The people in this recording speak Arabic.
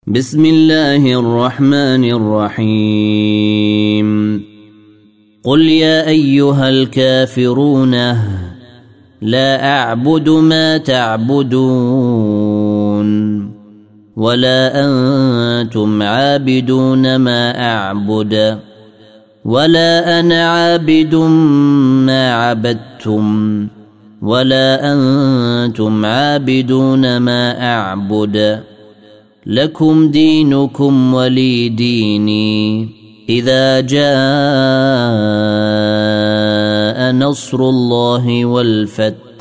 بسم الله الرحمن الرحيم قل يا أيها الكافرون لا أعبد ما تعبدون ولا أنتم عابدون ما أعبد ولا أنا عابد ما عبدتم ولا أنتم عابدون ما أعبد لكم دينكم ولي ديني. إذا جاء نصر الله والفتح